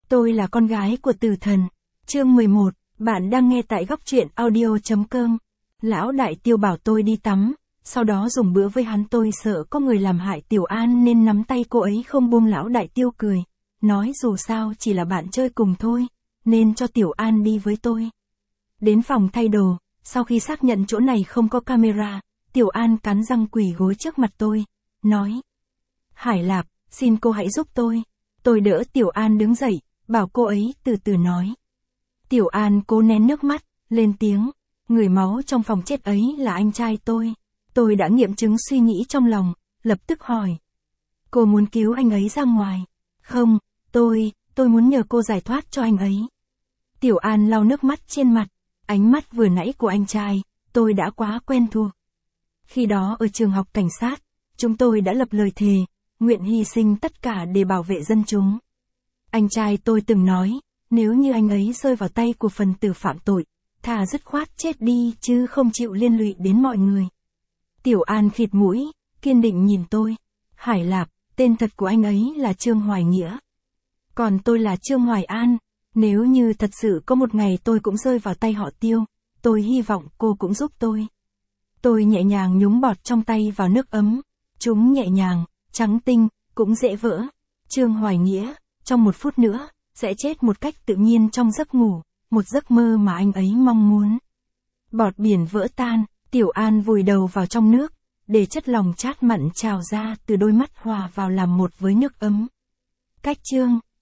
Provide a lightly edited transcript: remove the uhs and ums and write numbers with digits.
Tôi là con gái của tử thần. Chương 11, bạn đang nghe tại góc truyện audio.com. Lão Đại Tiêu bảo tôi đi tắm, sau đó dùng bữa với hắn. Tôi sợ có người làm hại Tiểu An nên nắm tay cô ấy không buông. Lão Đại Tiêu cười, nói dù sao chỉ là bạn chơi cùng thôi, nên cho Tiểu An đi với tôi. Đến phòng thay đồ, sau khi xác nhận chỗ này không có camera, Tiểu An cắn răng quỳ gối trước mặt tôi, nói: Hải Lạp, xin cô hãy giúp tôi. Tôi đỡ Tiểu An đứng dậy, bảo cô ấy từ từ nói. Tiểu An cố nén nước mắt, lên tiếng: người máu trong phòng chết ấy là anh trai tôi. Tôi đã nghiệm chứng suy nghĩ trong lòng, lập tức hỏi: cô muốn cứu anh ấy ra ngoài? Không, tôi muốn nhờ cô giải thoát cho anh ấy. Tiểu An lau nước mắt trên mặt, ánh mắt vừa nãy của anh trai, tôi đã quá quen thuộc. Khi đó ở trường học cảnh sát, chúng tôi đã lập lời thề, nguyện hy sinh tất cả để bảo vệ dân chúng. Anh trai tôi từng nói, nếu như anh ấy rơi vào tay của phần tử phạm tội, thà dứt khoát chết đi chứ không chịu liên lụy đến mọi người. Tiểu An khịt mũi, kiên định nhìn tôi. Hải Lạp, tên thật của anh ấy là Trương Hoài Nghĩa. Còn tôi là Trương Hoài An. Nếu như thật sự có một ngày tôi cũng rơi vào tay họ Tiêu, tôi hy vọng cô cũng giúp tôi. Tôi nhẹ nhàng nhúng bọt trong tay vào nước ấm. Chúng nhẹ nhàng, trắng tinh, cũng dễ vỡ. Trương Hoài Nghĩa, trong một phút nữa, sẽ chết một cách tự nhiên trong giấc ngủ, một giấc mơ mà anh ấy mong muốn. Bọt biển vỡ tan, Tiểu An vùi đầu vào trong nước, để chất lòng chát mặn trào ra từ đôi mắt hòa vào làm một với nước ấm. Cách chương